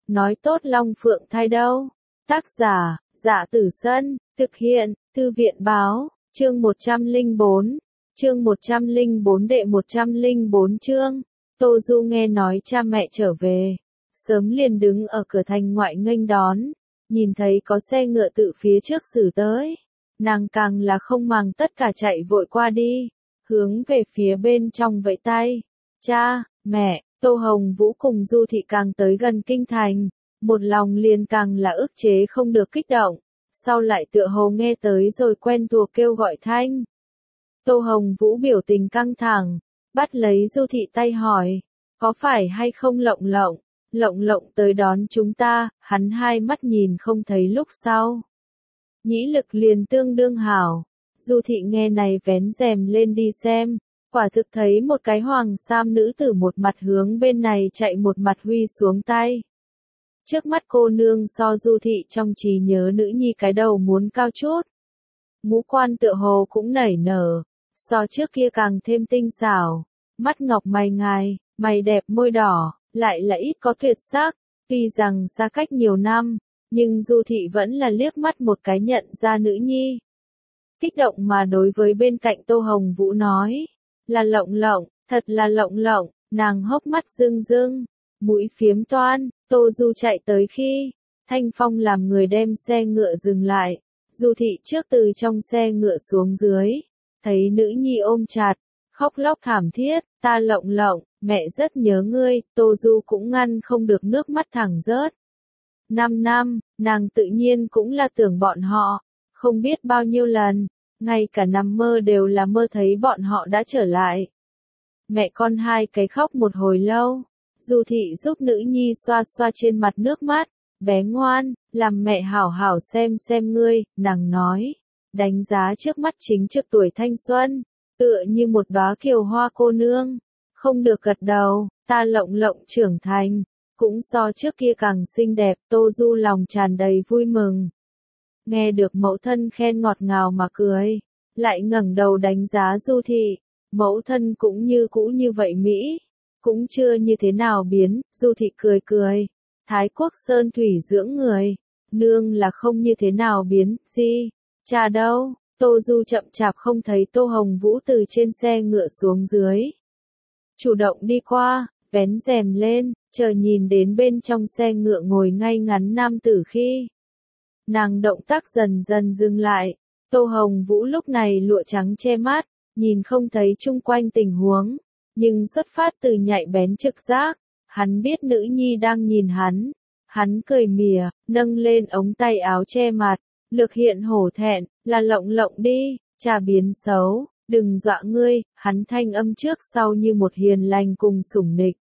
nói tốt Long Phượng thai đâu. Tác giả, Dạ Tử Sân, thực hiện, Thư viện báo, chương 104, đệ 104 chương. Tô Du nghe nói cha mẹ trở về, sớm liền đứng ở cửa thành ngoại nghênh đón, nhìn thấy có xe ngựa từ phía trước xử tới, nàng càng là không màng tất cả chạy vội qua đi, hướng về phía bên trong vẫy tay. Cha, mẹ, Tô Hồng Vũ cùng Du Thị càng tới gần kinh thành, một lòng liền càng là ức chế không được kích động, sau lại tựa hồ nghe tới rồi quen thuộc kêu gọi thanh. Tô Hồng Vũ biểu tình căng thẳng, bắt lấy Du Thị tay hỏi, có phải hay không Lộng Lộng tới đón chúng ta, hắn hai mắt nhìn không thấy lúc sau. Nhĩ lực liền tương đương hảo, Du Thị nghe này vén rèm lên đi xem, quả thực thấy một cái hoàng sam nữ tử một mặt hướng bên này chạy một mặt huy xuống tay. Trước mắt cô nương so Du Thị trong trí nhớ nữ nhi cái đầu muốn cao chút. Ngũ quan tựa hồ cũng nảy nở, so trước kia càng thêm tinh xảo, mắt ngọc mày ngài, mày đẹp môi đỏ, lại là ít có tuyệt sắc, tuy rằng xa cách nhiều năm, nhưng Du Thị vẫn là liếc mắt một cái nhận ra nữ nhi. Kích động mà đối với bên cạnh Tô Hồng Vũ nói, là Lộng Lộng, thật là Lộng Lộng, nàng hốc mắt rưng rưng, mũi phiếm toan. Tô Du chạy tới khi, Thanh Phong làm người đem xe ngựa dừng lại, Du Thị trước từ trong xe ngựa xuống dưới, thấy nữ nhi ôm chặt, khóc lóc thảm thiết, ta Lộng Lộng, mẹ rất nhớ ngươi. Tô Du cũng ngăn không được nước mắt thẳng rớt. 5 năm, nàng tự nhiên cũng là tưởng bọn họ, không biết bao nhiêu lần, ngay cả nằm mơ đều là mơ thấy bọn họ đã trở lại. Mẹ con hai cái khóc một hồi lâu, Du Thị giúp nữ nhi xoa xoa trên mặt nước mắt, bé ngoan, làm mẹ hảo hảo xem ngươi, nàng nói, đánh giá trước mắt chính trực tuổi thanh xuân, tựa như một đóa kiều hoa cô nương, không được gật đầu, ta Lộng Lộng trưởng thành, cũng so trước kia càng xinh đẹp. Tô Du lòng tràn đầy vui mừng. Nghe được mẫu thân khen ngọt ngào mà cười, lại ngẩng đầu đánh giá Du Thị, mẫu thân cũng như cũ như vậy Mỹ, cũng chưa như thế nào biến. Du Thị cười cười, Thái Quốc Sơn Thủy dưỡng người, nương là không như thế nào biến, gì, cha đâu. Tô Du chậm chạp không thấy Tô Hồng Vũ từ trên xe ngựa xuống dưới. Chủ động đi qua, vén rèm lên, chờ nhìn đến bên trong xe ngựa ngồi ngay ngắn nam tử khi. Nàng động tác dần dần dừng lại, Tô Hồng Vũ lúc này lụa trắng che mắt, nhìn không thấy chung quanh tình huống, nhưng xuất phát từ nhạy bén trực giác, hắn biết nữ nhi đang nhìn hắn cười mỉa, nâng lên ống tay áo che mặt, lược hiện hổ thẹn, là Lộng Lộng đi, cha biến xấu, đừng dọa ngươi, hắn thanh âm trước sau như một hiền lành cùng sủng nịch.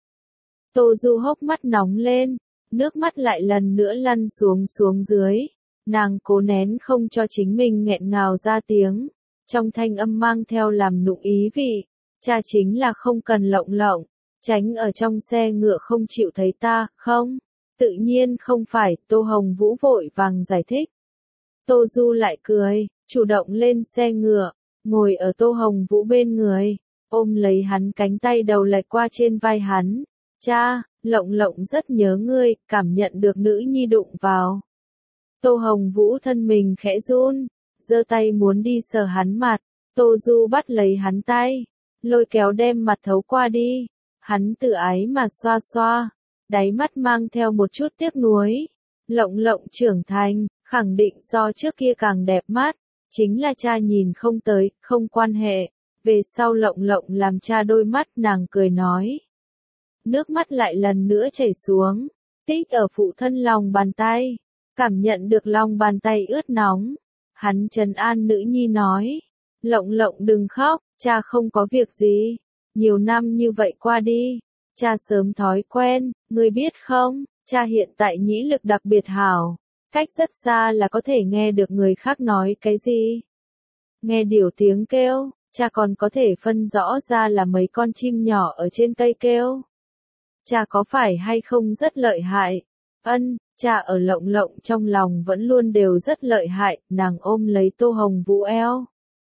Tô Du hốc mắt nóng lên, nước mắt lại lần nữa lăn xuống dưới, nàng cố nén không cho chính mình nghẹn ngào ra tiếng, trong thanh âm mang theo làm nụng ý vị, cha chính là không cần Lộng Lộng, tránh ở trong xe ngựa không chịu thấy ta, không, tự nhiên không phải. Tô Hồng Vũ vội vàng giải thích. Tô Du lại cười, chủ động lên xe ngựa, ngồi ở Tô Hồng Vũ bên người, ôm lấy hắn cánh tay đầu lệch qua trên vai hắn. Cha, Lộng Lộng rất nhớ ngươi, cảm nhận được nữ nhi đụng vào. Tô Hồng Vũ thân mình khẽ run, giơ tay muốn đi sờ hắn mặt, Tô Du bắt lấy hắn tay, lôi kéo đem mặt thấu qua đi, hắn tự ái mà xoa xoa, đáy mắt mang theo một chút tiếc nuối. Lộng Lộng trưởng thành, khẳng định so trước kia càng đẹp mắt, chính là cha nhìn không tới, không quan hệ, về sau Lộng Lộng làm cha đôi mắt. Nàng cười nói. Nước mắt lại lần nữa chảy xuống, tích ở phụ thân lòng bàn tay, cảm nhận được lòng bàn tay ướt nóng. Hắn trấn an nữ nhi nói, Lộng Lộng đừng khóc, cha không có việc gì, nhiều năm như vậy qua đi, cha sớm thói quen, ngươi biết không, cha hiện tại nhĩ lực đặc biệt hảo, cách rất xa là có thể nghe được người khác nói cái gì. Nghe điểu tiếng kêu, cha còn có thể phân rõ ra là mấy con chim nhỏ ở trên cây kêu. Cha có phải hay không rất lợi hại? Ân, cha ở Lộng Lộng trong lòng vẫn luôn đều rất lợi hại. Nàng ôm lấy Tô Hồng Vũ eo,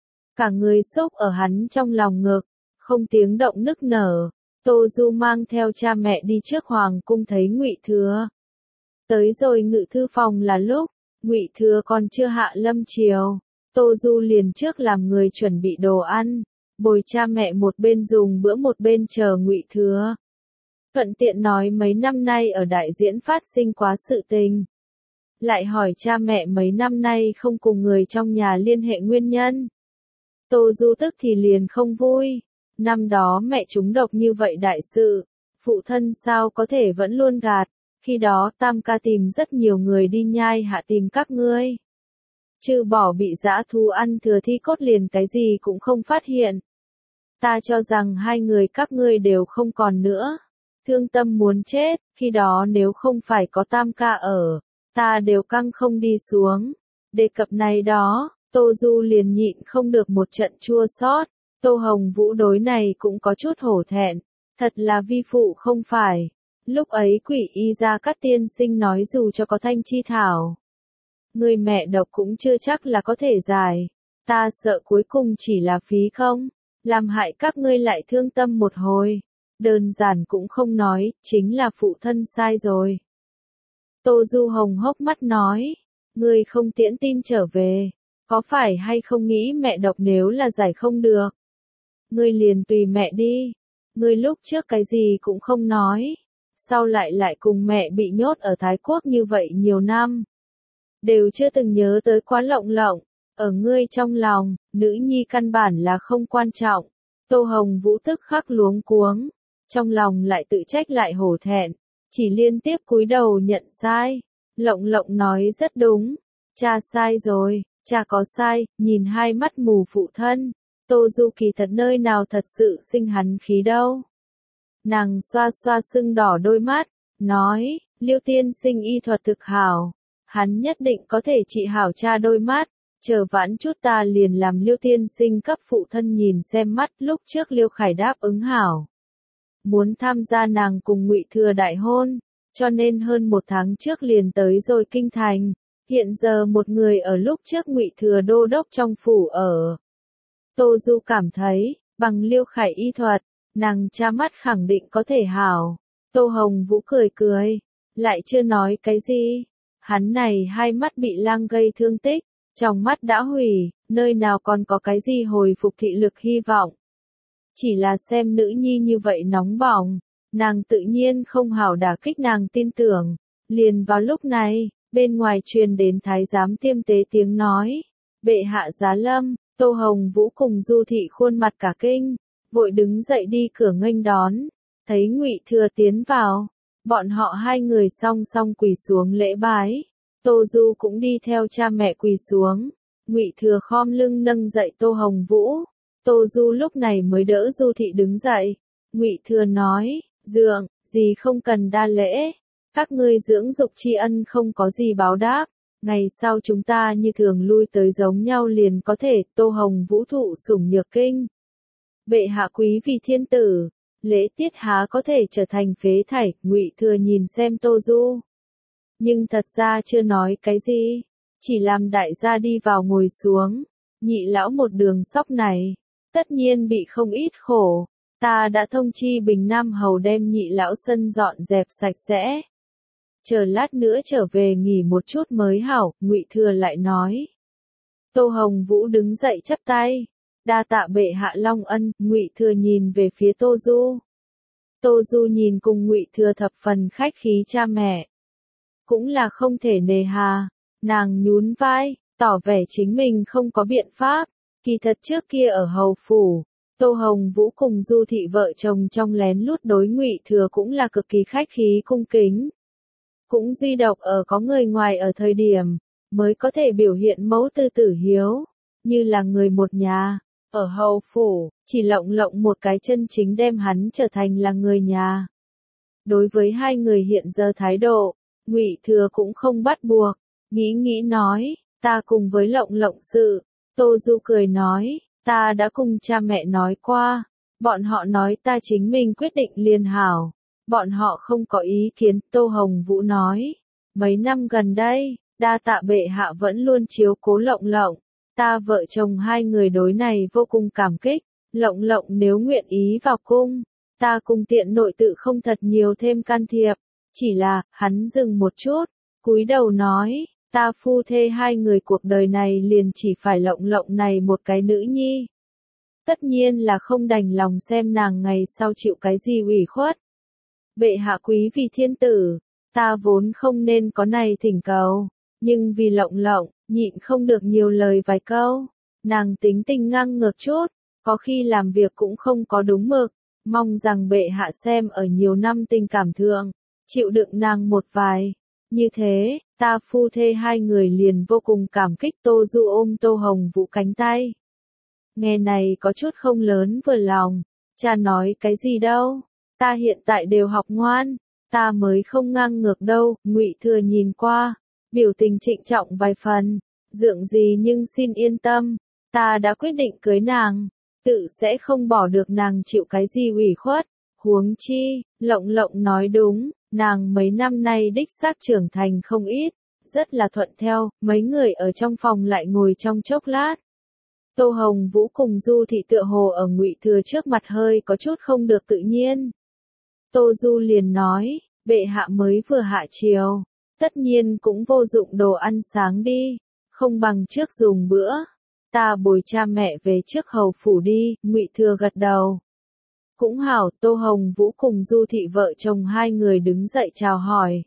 cả người xúc ở hắn trong lòng ngực, không tiếng động nức nở. Tô Du mang theo cha mẹ đi trước hoàng cung thấy Ngụy Thừa. Tới rồi ngự thư phòng là lúc, Ngụy Thừa còn chưa hạ lâm chiều, Tô Du liền trước làm người chuẩn bị đồ ăn, bồi cha mẹ một bên dùng bữa một bên chờ Ngụy Thừa. Thuận tiện nói mấy năm nay ở đại diễn phát sinh quá sự tình. Lại hỏi cha mẹ mấy năm nay không cùng người trong nhà liên hệ nguyên nhân. Tô Du tức thì liền không vui. Năm đó mẹ trúng độc như vậy đại sự, phụ thân sao có thể vẫn luôn gạt, khi đó Tam ca tìm rất nhiều người đi nhai hạ tìm các ngươi. Trừ bỏ bị dã thú ăn thừa thi cốt liền cái gì cũng không phát hiện. Ta cho rằng hai người các ngươi đều không còn nữa. Thương tâm muốn chết, khi đó nếu không phải có Tam ca ở, ta đều căng không đi xuống. Đề cập này đó, Tô Du liền nhịn không được một trận chua xót. Tô Hồng Vũ đối này cũng có chút hổ thẹn, thật là vi phụ không phải. Lúc ấy Quỷ Y Gia Cát tiên sinh nói dù cho có thanh chi thảo, người mẹ độc cũng chưa chắc là có thể giải. Ta sợ cuối cùng chỉ là phí không, làm hại các ngươi lại thương tâm một hồi. Đơn giản cũng không nói, chính là phụ thân sai rồi. Tô Du hồng hốc mắt nói, ngươi không tiễn tin trở về, có phải hay không nghĩ mẹ độc nếu là giải không được? Ngươi liền tùy mẹ đi, ngươi lúc trước cái gì cũng không nói, sau lại cùng mẹ bị nhốt ở Thái Quốc như vậy nhiều năm. Đều chưa từng nhớ tới quá lộng lộng, ở ngươi trong lòng, nữ nhi căn bản là không quan trọng. Tô Hồng Vũ tức khắc luống cuống, trong lòng lại tự trách lại hổ thẹn, chỉ liên tiếp cúi đầu nhận sai. Lộng lộng nói rất đúng, cha sai rồi, cha có sai, nhìn hai mắt mù phụ thân. Tô Du kỳ thật nơi nào thật sự sinh hắn khí đâu. Nàng xoa xoa sưng đỏ đôi mắt, nói, Liêu tiên sinh y thuật thực hảo, hắn nhất định có thể trị hảo cha đôi mắt, chờ vãn chút ta liền làm Liêu tiên sinh cấp phụ thân nhìn xem mắt. Lúc trước Liêu Khải đáp ứng hảo, muốn tham gia nàng cùng Ngụy Thừa đại hôn, cho nên hơn một tháng trước liền tới rồi kinh thành, hiện giờ một người ở lúc trước Ngụy Thừa đô đốc trong phủ ở. Tô Du cảm thấy, bằng Liêu Khải y thuật, nàng cha mắt khẳng định có thể hảo. Tô Hồng Vũ cười cười, lại chưa nói cái gì. Hắn này hai mắt bị lang gây thương tích, trong mắt đã hủy, nơi nào còn có cái gì hồi phục thị lực hy vọng. Chỉ là xem nữ nhi như vậy nóng bỏng, nàng tự nhiên không hảo đả kích nàng tin tưởng. Liền vào lúc này, bên ngoài truyền đến thái giám tiêm tế tiếng nói, bệ hạ giá lâm. Tô Hồng Vũ cùng Du Thị khuôn mặt cả kinh, vội đứng dậy đi cửa nghênh đón, thấy Ngụy Thừa tiến vào, bọn họ hai người song song quỳ xuống lễ bái. Tô Du cũng đi theo cha mẹ quỳ xuống, Ngụy Thừa khom lưng nâng dậy Tô Hồng Vũ. Tô Du lúc này mới đỡ Du Thị đứng dậy. Ngụy Thừa nói, dượng, gì không cần đa lễ, các ngươi dưỡng dục tri ân không có gì báo đáp. Ngày sau chúng ta như thường lui tới giống nhau liền có thể. Tô Hồng Vũ thụ sủng nhược kinh. Bệ hạ quý vì thiên tử, lễ tiết há có thể trở thành phế thải. Ngụy Thừa nhìn xem Tô Du, nhưng thật ra chưa nói cái gì, chỉ làm đại gia đi vào ngồi xuống. Nhị lão một đường sóc này, tất nhiên bị không ít khổ. Ta đã thông chi Bình Nam hầu đem nhị lão sân dọn dẹp sạch sẽ. Chờ lát nữa trở về nghỉ một chút mới hảo. Ngụy Thừa lại nói. Tô Hồng Vũ đứng dậy chắp tay, đa tạ bệ hạ long ân. Ngụy Thừa nhìn về phía Tô Du. Tô Du nhìn cùng Ngụy Thừa thập phần khách khí cha mẹ, cũng là không thể nề hà. Nàng nhún vai, tỏ vẻ chính mình không có biện pháp. Kỳ thật trước kia ở hầu phủ, Tô Hồng Vũ cùng Du Thị vợ chồng trong lén lút đối Ngụy Thừa cũng là cực kỳ khách khí cung kính. Cũng duy độc ở có người ngoài ở thời điểm, mới có thể biểu hiện mẫu tư tử hiếu, như là người một nhà. Ở hầu phủ, chỉ lộng lộng một cái chân chính đem hắn trở thành là người nhà. Đối với hai người hiện giờ thái độ, Ngụy Thừa cũng không bắt buộc, nghĩ nói, ta cùng với lộng lộng sự. Tô Du cười nói, ta đã cùng cha mẹ nói qua, bọn họ nói ta chính mình quyết định liền hảo. Bọn họ không có ý kiến. Tô Hồng Vũ nói, mấy năm gần đây, đa tạ bệ hạ vẫn luôn chiếu cố lộng lộng, ta vợ chồng hai người đối này vô cùng cảm kích. Lộng lộng nếu nguyện ý vào cung, ta cùng tiện nội tự không thật nhiều thêm can thiệp. Chỉ là, hắn dừng một chút, cúi đầu nói, ta phu thê hai người cuộc đời này liền chỉ phải lộng lộng này một cái nữ nhi. Tất nhiên là không đành lòng xem nàng ngày sau chịu cái gì ủy khuất. Bệ hạ quý vì thiên tử, ta vốn không nên có này thỉnh cầu, nhưng vì lộng lộng, nhịn không được nhiều lời vài câu. Nàng tính tình ngang ngược chút, có khi làm việc cũng không có đúng mực, mong rằng bệ hạ xem ở nhiều năm tình cảm thượng, chịu đựng nàng một vài. Như thế, ta phu thê hai người liền vô cùng cảm kích. Tô Du ôm Tô Hồng Vũ cánh tay. Nghe này có chút không lớn vừa lòng, cha nói cái gì đâu, ta hiện tại đều học ngoan, ta mới không ngang ngược đâu. Ngụy Thừa nhìn qua, biểu tình trịnh trọng vài phần, dượng gì nhưng xin yên tâm, ta đã quyết định cưới nàng, tự sẽ không bỏ được nàng chịu cái gì ủy khuất. Huống chi, Lộng Lộng nói đúng, nàng mấy năm nay đích xác trưởng thành không ít, rất là thuận theo. Mấy người ở trong phòng lại ngồi trong chốc lát. Tô Hồng Vũ cùng Du Thị tựa hồ ở Ngụy Thừa trước mặt hơi có chút không được tự nhiên. Tô Du liền nói, bệ hạ mới vừa hạ chiều, tất nhiên cũng vô dụng đồ ăn sáng đi, không bằng trước dùng bữa. Ta bồi cha mẹ về trước hầu phủ đi. Ngụy Thừa gật đầu. Cũng hảo. Tô Hồng Vũ cùng Du Thị vợ chồng hai người đứng dậy chào hỏi.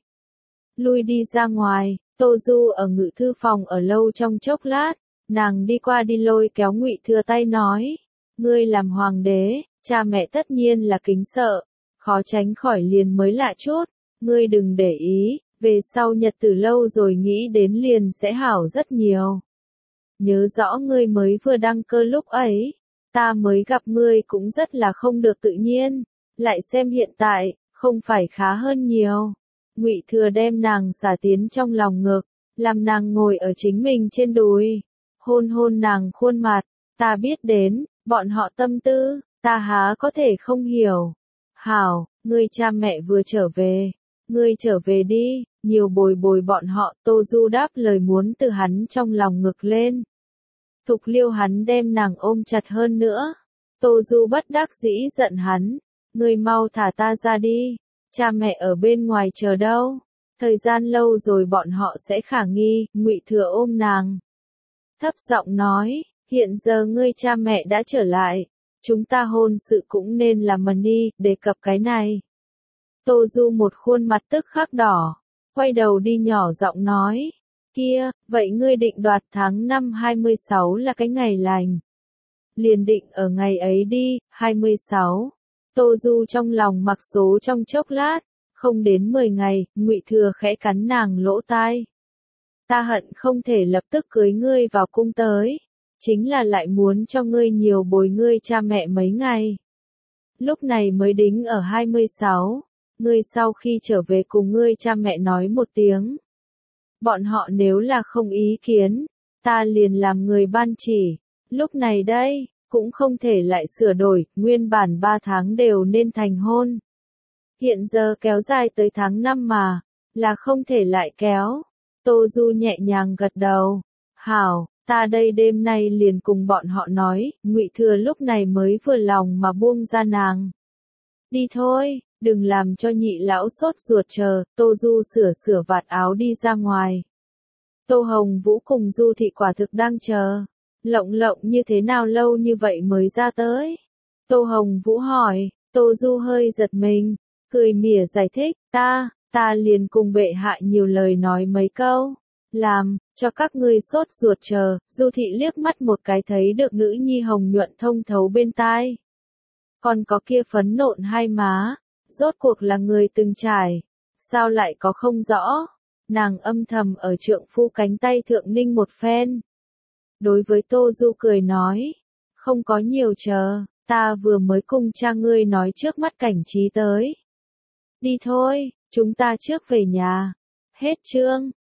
Lui đi ra ngoài. Tô Du ở ngự thư phòng ở lâu trong chốc lát, nàng đi qua đi lôi kéo Ngụy Thừa tay nói, ngươi làm hoàng đế, cha mẹ tất nhiên là kính sợ, khó tránh khỏi liền mới lạ chút, ngươi đừng để ý, về sau nhật tử lâu rồi nghĩ đến liền sẽ hảo rất nhiều. Nhớ rõ ngươi mới vừa đăng cơ lúc ấy, ta mới gặp ngươi cũng rất là không được tự nhiên, lại xem hiện tại, không phải khá hơn nhiều. Ngụy Thừa đem nàng xả tiến trong lòng ngực, làm nàng ngồi ở chính mình trên đùi, hôn hôn nàng khuôn mặt. Ta biết đến, bọn họ tâm tư, ta há có thể không hiểu. Hảo, ngươi cha mẹ vừa trở về, ngươi trở về đi, nhiều bồi bồi bọn họ. Tô Du đáp lời muốn từ hắn trong lòng ngực lên. Thục Liêu hắn đem nàng ôm chặt hơn nữa. Tô Du bất đắc dĩ giận hắn, ngươi mau thả ta ra đi, cha mẹ ở bên ngoài chờ đâu, thời gian lâu rồi bọn họ sẽ khả nghi. Ngụy Thừa ôm nàng, thấp giọng nói, hiện giờ ngươi cha mẹ đã trở lại, chúng ta hôn sự cũng nên làm mần đi, đề cập cái này. Tô Du một khuôn mặt tức khắc đỏ, quay đầu đi nhỏ giọng nói, kia, vậy ngươi định đoạt tháng 5 26 là cái ngày lành. Liền định ở ngày ấy đi. 26. Tô Du trong lòng mặc số trong chốc lát, không đến 10 ngày. Ngụy Thừa khẽ cắn nàng lỗ tai. Ta hận không thể lập tức cưới ngươi vào cung tới, chính là lại muốn cho ngươi nhiều bồi ngươi cha mẹ mấy ngày. Lúc này mới đính ở 26, ngươi sau khi trở về cùng ngươi cha mẹ nói một tiếng. Bọn họ nếu là không ý kiến, ta liền làm người ban chỉ. Lúc này đây, cũng không thể lại sửa đổi, nguyên bản 3 tháng đều nên thành hôn. Hiện giờ kéo dài tới tháng 5 mà, là không thể lại kéo. Tô Du nhẹ nhàng gật đầu. Hảo, ta đây đêm nay liền cùng bọn họ nói. Ngụy Thừa lúc này mới vừa lòng mà buông ra nàng. Đi thôi, đừng làm cho nhị lão sốt ruột chờ. Tô Du sửa sửa vạt áo đi ra ngoài. Tô Hồng Vũ cùng Du Thị quả thực đang chờ. Lộng Lộng như thế nào lâu như vậy mới ra tới? Tô Hồng Vũ hỏi. Tô Du hơi giật mình, cười mỉa giải thích, ta liền cùng bệ hạ nhiều lời nói mấy câu, làm cho các ngươi sốt ruột chờ. Du Thị liếc mắt một cái thấy được nữ nhi hồng nhuận thông thấu bên tai. Còn có kia phấn nộn hai má, rốt cuộc là người từng trải, sao lại có không rõ. Nàng âm thầm ở trượng phu cánh tay thượng ninh một phen. Đối với Tô Du cười nói, không có nhiều chờ, ta vừa mới cùng cha ngươi nói trước mắt cảnh trí tới. Đi thôi, chúng ta trước về nhà. Hết chương.